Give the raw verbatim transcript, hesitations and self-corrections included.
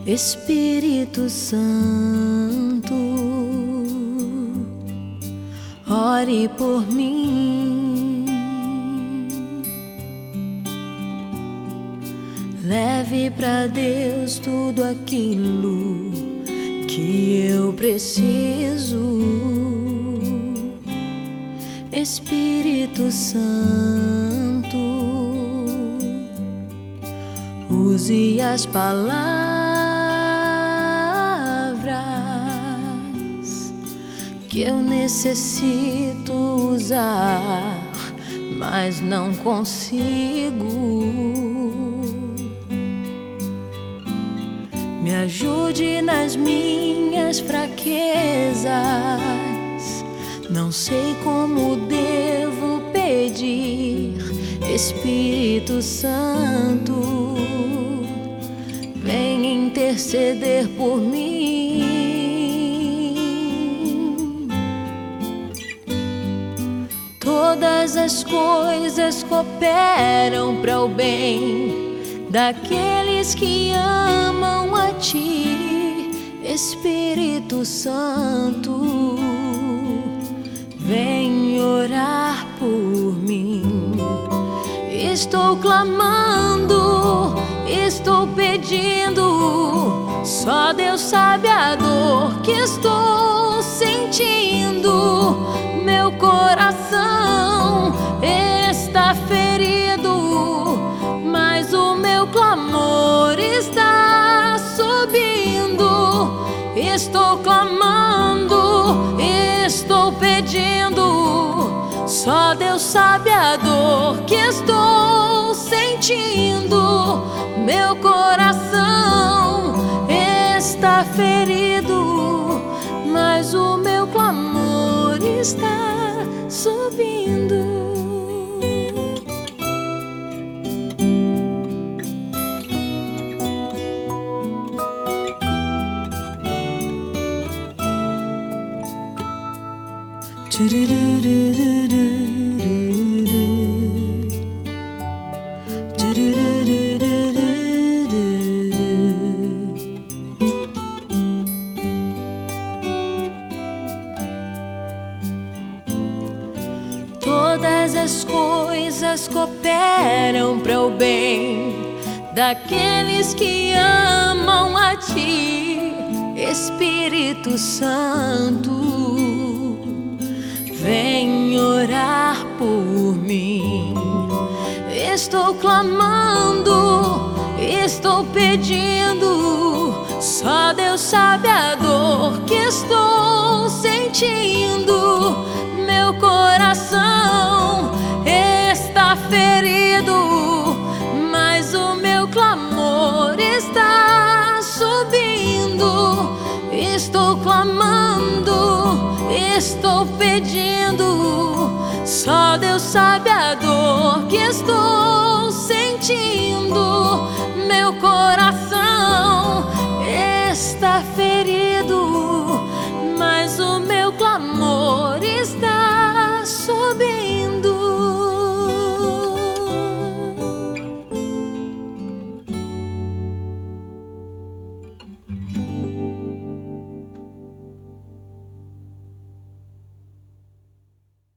Espírito Santo, ore por mim, leve pra Deus tudo aquilo que eu preciso. Espírito Santo, use as palavras que eu necessito usar, mas não consigo. Me ajude nas minhas fraquezas, não sei como devo pedir. Espírito Santo, vem interceder por mim. Todas as coisas cooperam para o bem daqueles que amam a Ti. Espírito Santo, vem orar por mim. Estou clamando, estou pedindo, só Deus sabe a dor que estou sentindo. Meu coração está ferido, mas o meu clamor está subindo. Estou clamando, estou pedindo, só Deus sabe a dor que estou sentindo. Meu coração está ferido, mas o meu clamor está subindo. Todas as coisas cooperam para o bem daqueles que amam a Ti. Espírito Santo, vem orar por mim. Estou clamando, estou pedindo, só Deus sabe a dor que estou sentindo. Meu coração está ferido, mas o meu clamor está subindo. Estou clamando, estou pedindo, só Deus sabe a dor que estou sentindo. Meu coração está ferido, mas o meu clamor